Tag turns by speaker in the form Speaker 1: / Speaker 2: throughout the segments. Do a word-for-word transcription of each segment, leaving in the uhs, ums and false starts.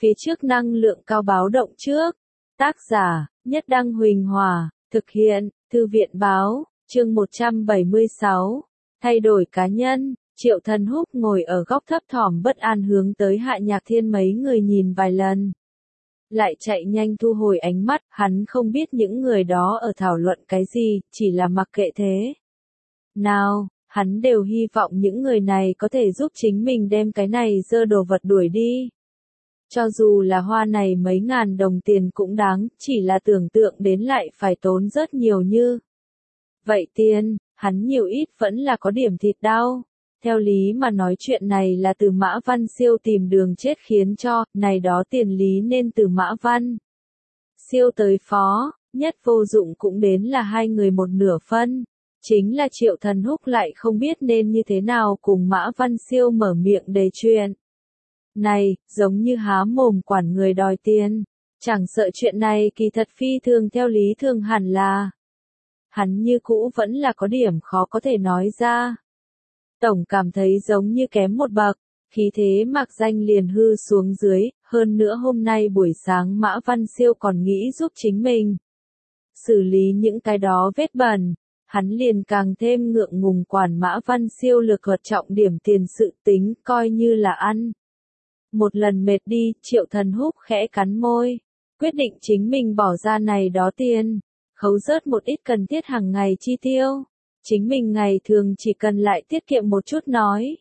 Speaker 1: Phía trước năng lượng cao báo động trước. Tác giả, Nhất Đăng Huỳnh Hòa, thực hiện, Thư viện Báo, chương một trăm bảy mươi sáu. Thay đổi cá nhân, Triệu Thần Húc ngồi ở góc thấp thỏm bất an hướng tới Hạ Nhạc Thiên mấy người nhìn vài lần. Lại chạy nhanh thu hồi ánh mắt, hắn không biết những người đó ở thảo luận cái gì, chỉ là mặc kệ thế. Nào, hắn đều hy vọng những người này có thể giúp chính mình đem cái này dơ đồ vật đuổi đi. Cho dù là hoa này mấy ngàn đồng tiền cũng đáng, chỉ là tưởng tượng đến lại phải tốn rất nhiều như. Vậy tiền, hắn nhiều ít vẫn là có điểm thịt đau. Theo lý mà nói chuyện này là từ Mã Văn Siêu tìm đường chết khiến cho, này đó tiền lý nên từ Mã Văn Siêu tới phó, nhất vô dụng cũng đến là hai người một nửa phân. Chính là Triệu Thần Húc lại không biết nên như thế nào cùng Mã Văn Siêu mở miệng đề chuyện. Này, giống như há mồm quản người đòi tiền. Chẳng sợ chuyện này kỳ thật phi thường theo lý thường hẳn là. Hắn như cũ vẫn là có điểm khó có thể nói ra. Tổng cảm thấy giống như kém một bậc, khí thế mặc danh liền hư xuống dưới, hơn nữa hôm nay buổi sáng Mã Văn Siêu còn nghĩ giúp chính mình xử lý những cái đó vết bẩn, hắn liền càng thêm ngượng ngùng quản Mã Văn Siêu lược luật trọng điểm tiền sự tính, coi như là ăn. Một lần mệt đi, Triệu Thần Húc khẽ cắn môi, quyết định chính mình bỏ ra này đó tiền, khấu rớt một ít cần thiết hàng ngày chi tiêu. Chính mình ngày thường chỉ cần lại tiết kiệm một chút nói.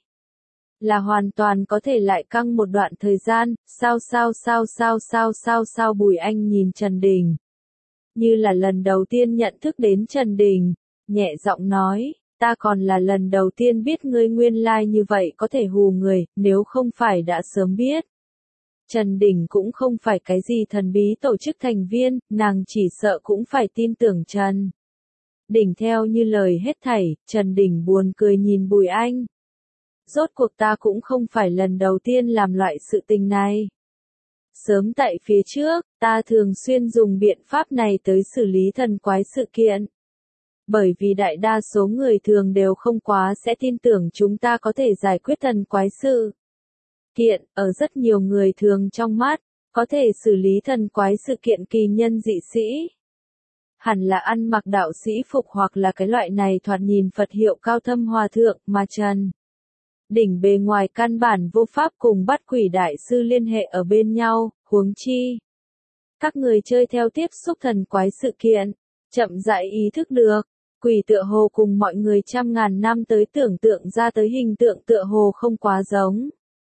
Speaker 1: Là hoàn toàn có thể lại căng một đoạn thời gian, sao sao sao sao sao sao sao Bùi Anh nhìn Trần Đình. Như là lần đầu tiên nhận thức đến Trần Đình, nhẹ giọng nói, ta còn là lần đầu tiên biết ngươi nguyên lai like như vậy có thể hù người, nếu không phải đã sớm biết. Trần Đình cũng không phải cái gì thần bí tổ chức thành viên, nàng chỉ sợ cũng phải tin tưởng Trần Đình theo như lời hết thảy, Trần Đình buồn cười nhìn Bùi Anh. Rốt cuộc ta cũng không phải lần đầu tiên làm loại sự tình này. Sớm tại phía trước, ta thường xuyên dùng biện pháp này tới xử lý thần quái sự kiện. Bởi vì đại đa số người thường đều không quá sẽ tin tưởng chúng ta có thể giải quyết thần quái sự kiện, ở rất nhiều người thường trong mắt, có thể xử lý thần quái sự kiện kỳ nhân dị sĩ. Hẳn là ăn mặc đạo sĩ phục hoặc là cái loại này thoạt nhìn Phật hiệu cao thâm hòa thượng mà Trần Đình bề ngoài căn bản vô pháp cùng bắt quỷ đại sư liên hệ ở bên nhau, huống chi. Các người chơi theo tiếp xúc thần quái sự kiện, chậm rãi ý thức được, quỷ tựa hồ cùng mọi người trăm ngàn năm tới tưởng tượng ra tới hình tượng tựa hồ không quá giống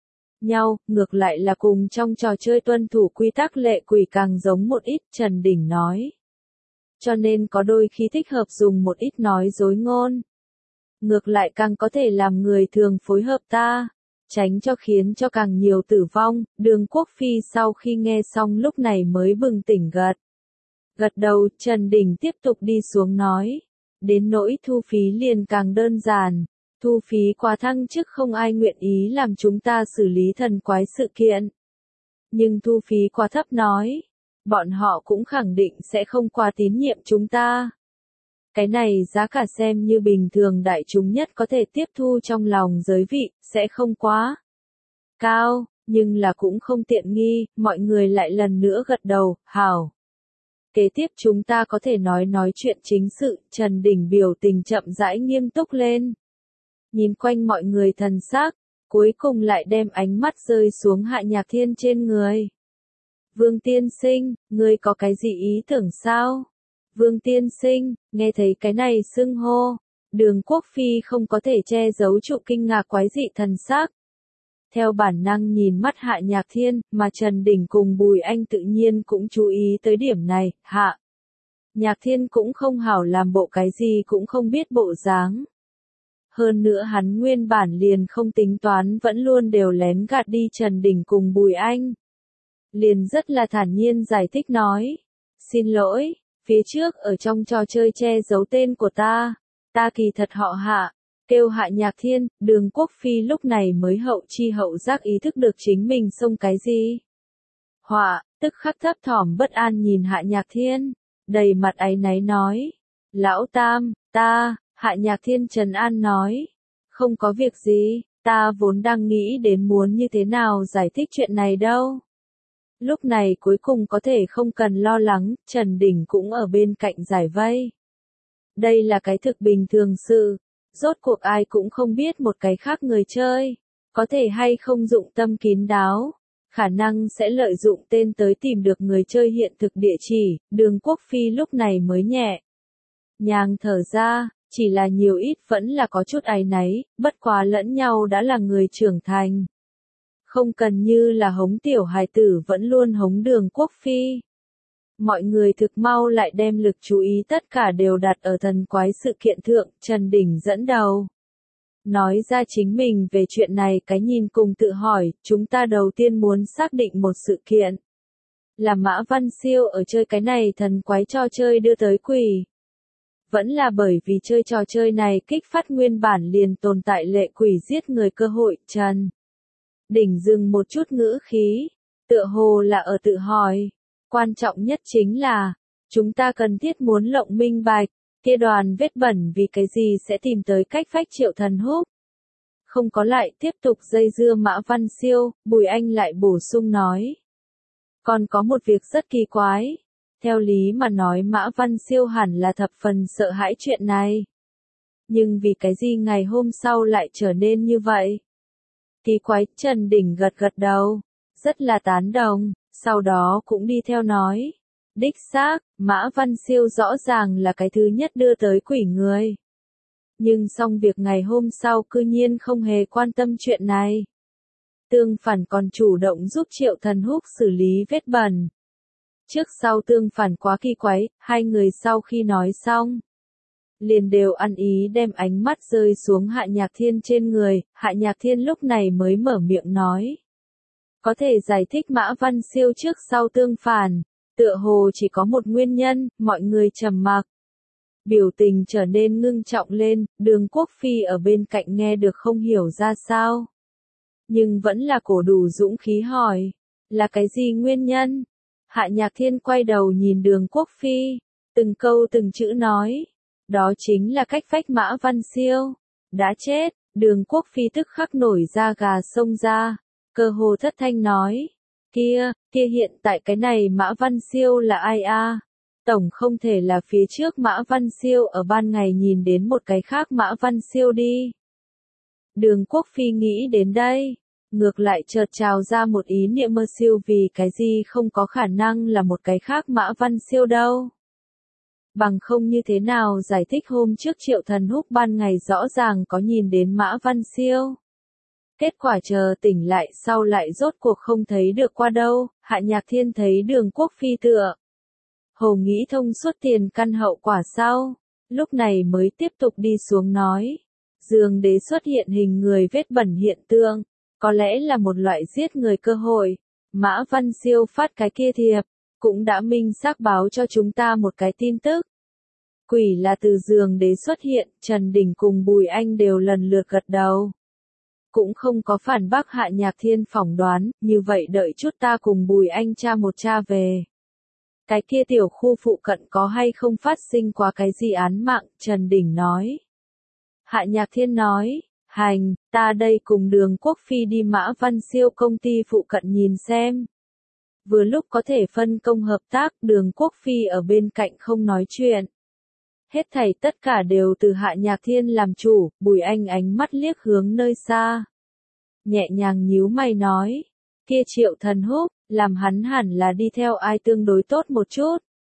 Speaker 1: nhau, ngược lại là cùng trong trò chơi tuân thủ quy tắc lệ quỷ càng giống một ít, Trần Đình nói. Cho nên có đôi khi thích hợp dùng một ít nói dối ngôn. Ngược lại càng có thể làm người thường phối hợp ta, tránh cho khiến cho càng nhiều tử vong. Đường Quốc Phi sau khi nghe xong lúc này mới bừng tỉnh gật. Gật đầu, Trần Đình tiếp tục đi xuống nói. Đến nỗi thu phí liền càng đơn giản. Thu phí quá thăng chức không ai nguyện ý làm chúng ta xử lý thần quái sự kiện. Nhưng thu phí quá thấp nói. Bọn họ cũng khẳng định sẽ không quá tín nhiệm chúng ta. Cái này giá cả xem như bình thường đại chúng nhất có thể tiếp thu trong lòng giới vị, sẽ không quá cao, nhưng là cũng không tiện nghi, mọi người lại lần nữa gật đầu, hảo. Kế tiếp chúng ta có thể nói nói chuyện chính sự, Trần Đình biểu tình chậm rãi nghiêm túc lên. Nhìn quanh mọi người thần sắc, cuối cùng lại đem ánh mắt rơi xuống Hạ Nhạc Thiên trên người. Vương Tiên Sinh, ngươi có cái gì ý tưởng sao? Vương Tiên Sinh, nghe thấy cái này xưng hô, Đường Quốc Phi không có thể che giấu trụ kinh ngạc quái dị thần sắc. Theo bản năng nhìn mắt Hạ Nhạc Thiên, mà Trần Đình cùng Bùi Anh tự nhiên cũng chú ý tới điểm này, Hạ Nhạc Thiên cũng không hảo làm bộ cái gì cũng không biết bộ dáng. Hơn nữa hắn nguyên bản liền không tính toán vẫn luôn đều lén gạt đi Trần Đình cùng Bùi Anh. Liền rất là thản nhiên giải thích nói. Xin lỗi, phía trước ở trong trò chơi che giấu tên của ta. Ta kỳ thật họ Hạ, kêu Hạ Nhạc Thiên. Đường Quốc Phi lúc này mới hậu chi hậu giác ý thức được chính mình xông cái gì. Họa, tức khắc thấp thỏm bất an nhìn Hạ Nhạc Thiên, đầy mặt áy náy nói. Lão Tam, ta, Hạ Nhạc Thiên trấn an nói. Không có việc gì, ta vốn đang nghĩ đến muốn như thế nào giải thích chuyện này đâu. Lúc này cuối cùng có thể không cần lo lắng, Trần Đình cũng ở bên cạnh giải vây. Đây là cái thực bình thường sự. Rốt cuộc ai cũng không biết một cái khác người chơi. Có thể hay không dụng tâm kín đáo. Khả năng sẽ lợi dụng tên tới tìm được người chơi hiện thực địa chỉ, Đường Quốc Phi lúc này mới nhẹ nhàng thở ra, chỉ là nhiều ít vẫn là có chút áy náy, bất quá lẫn nhau đã là người trưởng thành. Không cần như là hống tiểu hài tử vẫn luôn hống Đường Quốc Phi. Mọi người thực mau lại đem lực chú ý tất cả đều đặt ở thần quái sự kiện thượng, Trần Đình dẫn đầu. Nói ra chính mình về chuyện này cái nhìn cùng tự hỏi, chúng ta đầu tiên muốn xác định một sự kiện. Là Mã Văn Siêu ở chơi cái này thần quái trò chơi đưa tới quỷ. Vẫn là bởi vì chơi trò chơi này kích phát nguyên bản liền tồn tại lệ quỷ giết người cơ hội, Trần Đình dừng một chút ngữ khí, tựa hồ là ở tự hỏi. Quan trọng nhất chính là, chúng ta cần thiết muốn lộng minh bạch, kia đoàn vết bẩn vì cái gì sẽ tìm tới cách phách Triệu Thần Húc. Không có lại tiếp tục dây dưa Mã Văn Siêu, Bùi Anh lại bổ sung nói. Còn có một việc rất kỳ quái. Theo lý mà nói Mã Văn Siêu hẳn là thập phần sợ hãi chuyện này. Nhưng vì cái gì ngày hôm sau lại trở nên như vậy? Kỳ quái, Trần Đình gật gật đầu, rất là tán đồng, sau đó cũng đi theo nói. Đích xác, Mã Văn Siêu rõ ràng là cái thứ nhất đưa tới quỷ người. Nhưng xong việc ngày hôm sau cư nhiên không hề quan tâm chuyện này. Tương phản còn chủ động giúp Triệu Thần Húc xử lý vết bẩn. Trước sau tương phản quá kỳ quái, hai người sau khi nói xong. Liền đều ăn ý đem ánh mắt rơi xuống Hạ Nhạc Thiên trên người, Hạ Nhạc Thiên lúc này mới mở miệng nói. Có thể giải thích Mã Văn Siêu trước sau tương phản, tựa hồ chỉ có một nguyên nhân, mọi người trầm mặc. Biểu tình trở nên ngưng trọng lên, Đường Quốc Phi ở bên cạnh nghe được không hiểu ra sao. Nhưng vẫn là cổ đủ dũng khí hỏi, là cái gì nguyên nhân? Hạ Nhạc Thiên quay đầu nhìn Đường Quốc Phi, từng câu từng chữ nói, đó chính là cách phách Mã Văn Siêu. Đã chết, Đường Quốc Phi tức khắc nổi da gà xông ra, cơ hồ thất thanh nói, kia, kia hiện tại cái này Mã Văn Siêu là ai a? Tổng không thể là phía trước Mã Văn Siêu ở ban ngày nhìn đến một cái khác Mã Văn Siêu đi. Đường Quốc Phi nghĩ đến đây, ngược lại chợt trào ra một ý niệm mơ siêu vì cái gì không có khả năng là một cái khác Mã Văn Siêu đâu. Bằng không như thế nào giải thích hôm trước Triệu Thần Húc ban ngày rõ ràng có nhìn đến Mã Văn Siêu. Kết quả chờ tỉnh lại sau lại rốt cuộc không thấy được qua đâu, Hạ Nhạc Thiên thấy Đường Quốc Phi tựa. Hồ nghĩ thông suốt tiền căn hậu quả sau, lúc này mới tiếp tục đi xuống nói. Dương đế xuất hiện hình người vết bẩn hiện tượng, có lẽ là một loại giết người cơ hội. Mã Văn Siêu phát cái kia thiệp, cũng đã minh xác báo cho chúng ta một cái tin tức. Quỷ là từ giường đế xuất hiện, Trần Đình cùng Bùi Anh đều lần lượt gật đầu. Cũng không có phản bác Hạ Nhạc Thiên phỏng đoán, như vậy đợi chút ta cùng Bùi Anh tra một tra về. Cái kia tiểu khu phụ cận có hay không phát sinh qua cái gì án mạng, Trần Đình nói. Hạ Nhạc Thiên nói, hành, ta đây cùng Đường Quốc Phi đi Mã Văn Siêu công ty phụ cận nhìn xem. Vừa lúc có thể phân công hợp tác, Đường Quốc Phi ở bên cạnh không nói chuyện. Hết thảy tất cả đều từ Hạ Nhạc Thiên làm chủ, Bùi Anh ánh mắt liếc hướng nơi xa. Nhẹ nhàng nhíu mày nói, kia Triệu Thần Húc, làm hắn hẳn là đi theo ai tương đối tốt một chút.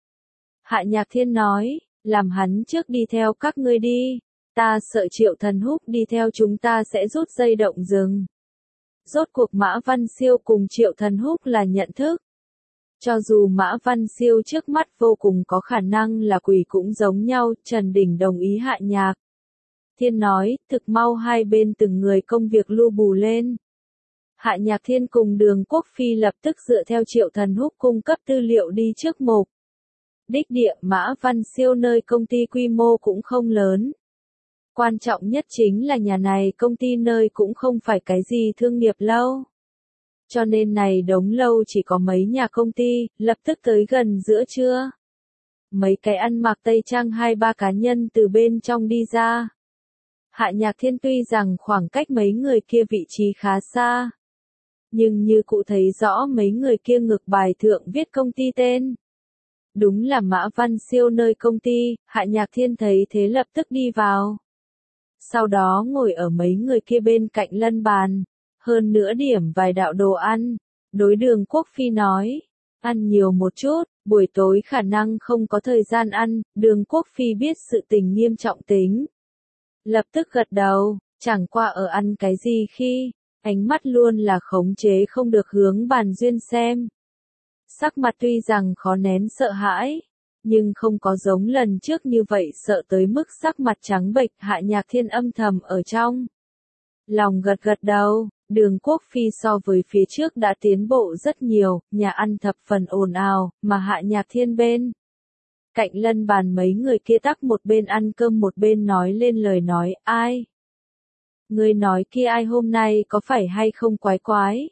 Speaker 1: Hạ Nhạc Thiên nói, làm hắn trước đi theo các ngươi đi, ta sợ Triệu Thần Húc đi theo chúng ta sẽ rút dây động rừng. Rốt cuộc Mã Văn Siêu cùng Triệu Thần Húc là nhận thức. Cho dù Mã Văn Siêu trước mắt vô cùng có khả năng là quỷ cũng giống nhau, Trần Đình đồng ý Hạ Nhạc Thiên nói, thực mau hai bên từng người công việc lu bù lên. Hạ Nhạc Thiên cùng Đường Quốc Phi lập tức dựa theo Triệu Thần Húc cung cấp tư liệu đi trước mục. Đích địa Mã Văn Siêu nơi công ty quy mô cũng không lớn. Quan trọng nhất chính là nhà này công ty nơi cũng không phải cái gì thương nghiệp lâu. Cho nên này đống lâu chỉ có mấy nhà công ty, lập tức tới gần giữa trưa. Mấy cái ăn mặc tây trang hai ba cá nhân từ bên trong đi ra. Hạ Nhạc Thiên tuy rằng khoảng cách mấy người kia vị trí khá xa. nhưng như cụ thấy rõ mấy người kia ngược bài thượng viết công ty tên. Đúng là Mã Văn Siêu nơi công ty, Hạ Nhạc Thiên thấy thế lập tức đi vào. Sau đó ngồi ở mấy người kia bên cạnh lân bàn, hơn nữa điểm vài đạo đồ ăn, đối Đường Quốc Phi nói, ăn nhiều một chút, buổi tối khả năng không có thời gian ăn. Đường Quốc Phi biết sự tình nghiêm trọng tính. Lập tức gật đầu, chẳng qua ở ăn cái gì khi, ánh mắt luôn là khống chế không được hướng bàn duyên xem. Sắc mặt tuy rằng khó nén sợ hãi, nhưng không có giống lần trước như vậy sợ tới mức sắc mặt trắng bệch. Hạ Nhạc Thiên âm thầm ở trong lòng gật gật đầu. Đường Quốc Phi so với phía trước đã tiến bộ rất nhiều, nhà ăn thập phần ồn ào, mà Hạ Nhạc Thiên bên cạnh lân bàn mấy người kia tắc một bên ăn cơm một bên nói lên lời nói. Ai? Người nói kia ai hôm nay có phải hay không quái quái?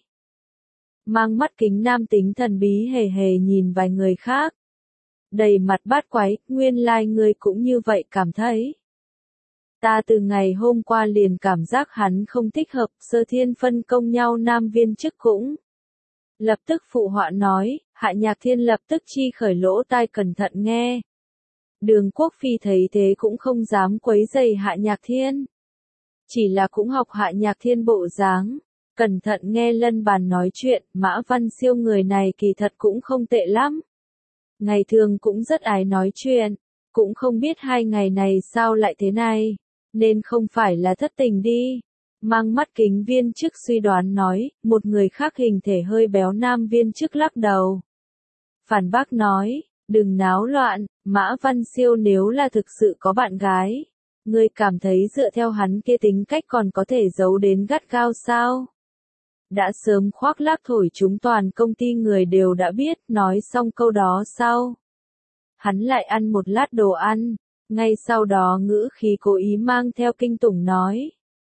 Speaker 1: Mang mắt kính nam tính thần bí hề hề nhìn vài người khác. Đầy mặt bát quái, nguyên lai like người cũng như vậy cảm thấy. Ta từ ngày hôm qua liền cảm giác hắn không thích hợp. Sơ Thiên phân công nhau nam viên chức cũng lập tức phụ họa nói. Hạ Nhạc Thiên lập tức chi khởi lỗ tai cẩn thận nghe. Đường Quốc Phi thấy thế cũng không dám quấy rầy Hạ Nhạc Thiên, chỉ là cũng học Hạ Nhạc Thiên bộ dáng, cẩn thận nghe lân bàn nói chuyện. Mã Văn Siêu người này kỳ thật cũng không tệ lắm, ngày thường cũng rất ái nói chuyện, cũng không biết hai ngày này sao lại thế này, nên không phải là thất tình đi. Mang mắt kính viên chức suy đoán nói. Một người khác hình thể hơi béo nam viên chức lắc đầu, phản bác nói, đừng náo loạn. Mã Văn Siêu nếu là thực sự có bạn gái, ngươi cảm thấy dựa theo hắn kia tính cách còn có thể giấu đến gắt gao sao? Đã sớm khoác lác thổi chúng toàn công ty người đều đã biết. Nói xong câu đó sau, hắn lại ăn một lát đồ ăn, ngay sau đó ngữ khí cố ý mang theo kinh tủng nói,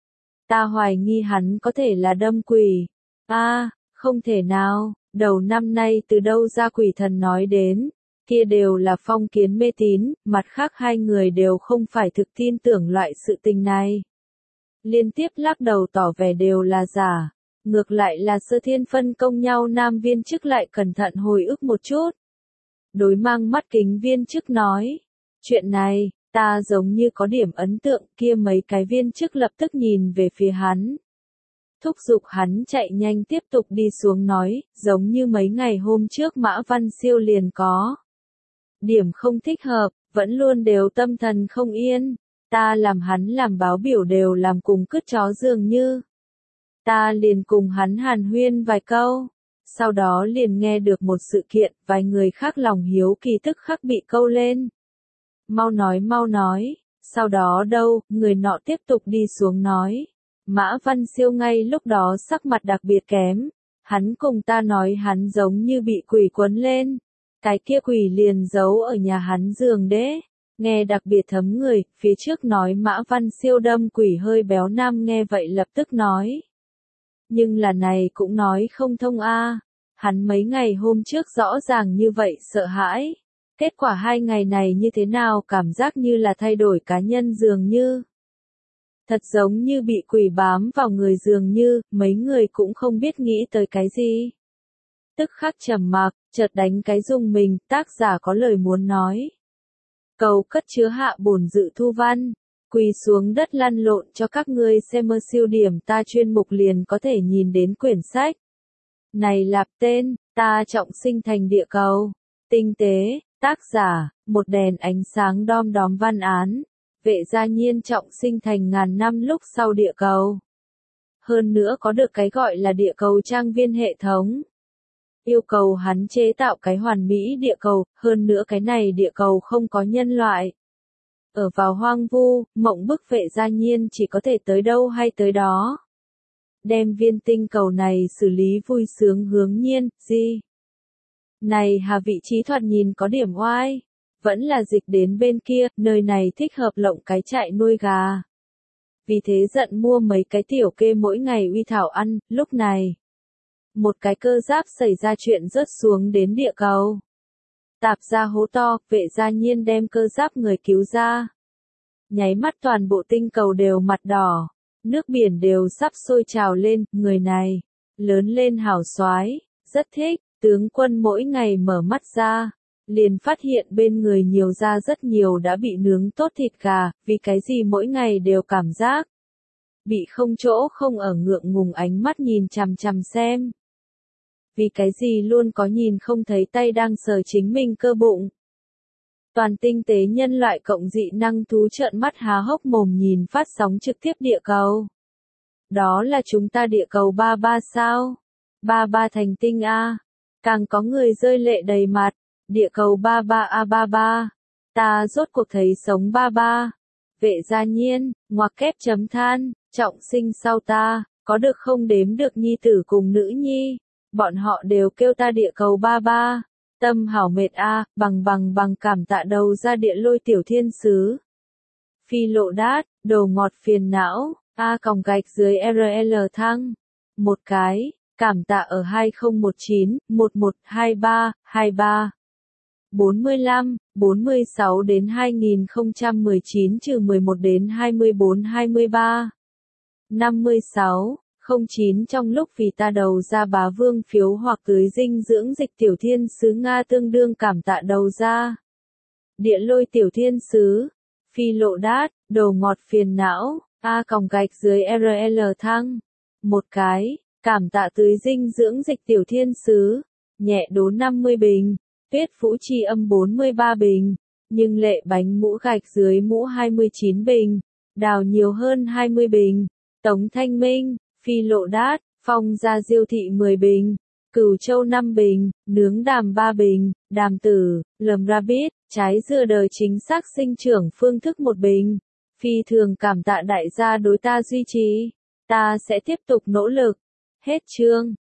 Speaker 1: ta hoài nghi hắn có thể là đâm quỷ. A, à, không thể nào, đầu năm nay từ đâu ra quỷ thần nói đến, kia đều là phong kiến mê tín. Mặt khác hai người đều không phải thực tin tưởng loại sự tình này, liên tiếp lắc đầu tỏ vẻ đều là giả. Ngược lại là Sơ Thiên phân công nhau nam viên chức lại cẩn thận hồi ức một chút, đối mang mắt kính viên chức nói, chuyện này, ta giống như có điểm ấn tượng. Kia mấy cái viên chức lập tức nhìn về phía hắn, thúc giục hắn chạy nhanh tiếp tục đi xuống nói, giống như mấy ngày hôm trước Mã Văn Siêu liền có điểm không thích hợp, vẫn luôn đều tâm thần không yên, ta làm hắn làm báo biểu đều làm cùng cứt chó dường như. Ta liền cùng hắn hàn huyên vài câu, sau đó liền nghe được một sự kiện, vài người khác lòng hiếu kỳ tức khắc bị câu lên. Mau nói mau nói, sau đó đâu, người nọ tiếp tục đi xuống nói. Mã Văn Siêu ngay lúc đó sắc mặt đặc biệt kém, hắn cùng ta nói hắn giống như bị quỷ quấn lên, cái kia quỷ liền giấu ở nhà hắn giường đế, nghe đặc biệt thấm người. Phía trước nói Mã Văn Siêu đâm quỷ hơi béo nam nghe vậy lập tức nói, nhưng là này cũng nói không thông a, hắn mấy ngày hôm trước rõ ràng như vậy sợ hãi, kết quả hai ngày này như thế nào cảm giác như là thay đổi cá nhân dường như. Thật giống như bị quỷ bám vào người dường như. Mấy người cũng không biết nghĩ tới cái gì, tức khắc trầm mặc, chợt đánh cái rung mình. Tác giả có lời muốn nói, cầu cất chứa hạ bổn dự thu văn, quỳ xuống đất lăn lộn cho các ngươi xem mơ siêu điểm ta chuyên mục liền có thể nhìn đến quyển sách này. Lạp tên, ta trọng sinh thành địa cầu, tinh tế, tác giả, một đèn ánh sáng đom đóm văn án, Vệ Gia Nhiên trọng sinh thành ngàn năm lúc sau địa cầu. Hơn nữa có được cái gọi là địa cầu trang viên hệ thống, yêu cầu hắn chế tạo cái hoàn mỹ địa cầu, hơn nữa cái này địa cầu không có nhân loại. Ở vào hoang vu, mộng bức Vệ Gia Nhiên chỉ có thể tới đâu hay tới đó. Đem viên tinh cầu này xử lý vui sướng hướng nhiên, gì? Này hà vị trí thoạt nhìn có điểm oai, vẫn là dịch đến bên kia, nơi này thích hợp lộng cái trại nuôi gà. Vì thế giận mua mấy cái tiểu kê mỗi ngày uy thảo ăn. Lúc này, một cái cơ giáp xảy ra chuyện rớt xuống đến địa cầu, tạp ra hố to. Vệ Gia Nhiên đem cơ giáp người cứu ra, nháy mắt toàn bộ tinh cầu đều mặt đỏ, nước biển đều sắp sôi trào lên. Người này lớn lên hào soái, rất thích, tướng quân mỗi ngày mở mắt ra, liền phát hiện bên người nhiều da rất nhiều đã bị nướng tốt thịt gà, vì cái gì mỗi ngày đều cảm giác bị không chỗ không ở, ngượng ngùng ánh mắt nhìn chằm chằm xem. Vì cái gì luôn có nhìn không thấy tay đang sờ chính mình cơ bụng. Toàn tinh tế nhân loại cộng dị năng thú trợn mắt há hốc mồm nhìn phát sóng trực tiếp địa cầu. Đó là chúng ta địa cầu ba ba sao? ba ba thành tinh a. Càng có người rơi lệ đầy mặt, địa cầu ba ba a ba ba. Ta rốt cuộc thấy sống ba ba. Vệ gia nhiên, ngoặc kép chấm than, trọng sinh sau ta, có được không đếm được nhi tử cùng nữ nhi. Bọn họ đều kêu ta địa cầu ba ba. Tâm hảo mệt a, bằng bằng bằng cảm tạ đầu ra địa lôi tiểu thiên sứ. Phi lộ đát, đồ ngọt phiền não, a còng gạch dưới rờ lờ thăng. Một cái, cảm tạ ở hai không một chín, một một hai ba, hai ba. bốn mươi lăm, bốn mươi sáu đến hai nghìn không trăm mười chín trừ mười một đến hai mươi bốn hai mươi ba. năm mươi sáu, không chín trong lúc vì ta đầu ra bá vương phiếu hoặc tưới dinh dưỡng dịch tiểu thiên sứ Nga tương đương cảm tạ đầu ra. Địa lôi tiểu thiên sứ, phi lộ đát, đồ ngọt phiền não, a còng gạch dưới rờ lờ thăng. Một cái, cảm tạ tưới dinh dưỡng dịch tiểu thiên sứ, nhẹ đố năm mươi bình, tuyết phũ chi âm bốn mươi ba bình, nhưng lệ bánh mũ gạch dưới mũ hai mươi chín bình, đào nhiều hơn hai mươi bình, Tống Thanh Minh, phi lộ đát, phong gia diêu thị mười bình, cửu châu năm bình, nướng đàm ba bình, đàm tử, lầm rabbit, trái dưa đời chính xác sinh trưởng phương thức một bình. Phi thường cảm tạ đại gia đối ta duy trì, ta sẽ tiếp tục nỗ lực. Hết chương.